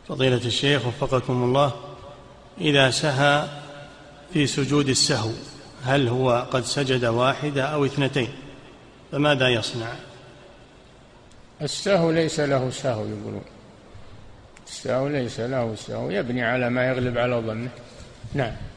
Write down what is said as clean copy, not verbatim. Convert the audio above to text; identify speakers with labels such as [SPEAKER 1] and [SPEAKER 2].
[SPEAKER 1] فضيلة الشيخ وفقكم الله، إذا سهى في سجود السهو هل هو قد سجد واحدة أو اثنتين، فماذا يصنع؟
[SPEAKER 2] السهو ليس له سهو، يقولون السهو ليس له سهو، يبني على ما يغلب على ظنه. نعم.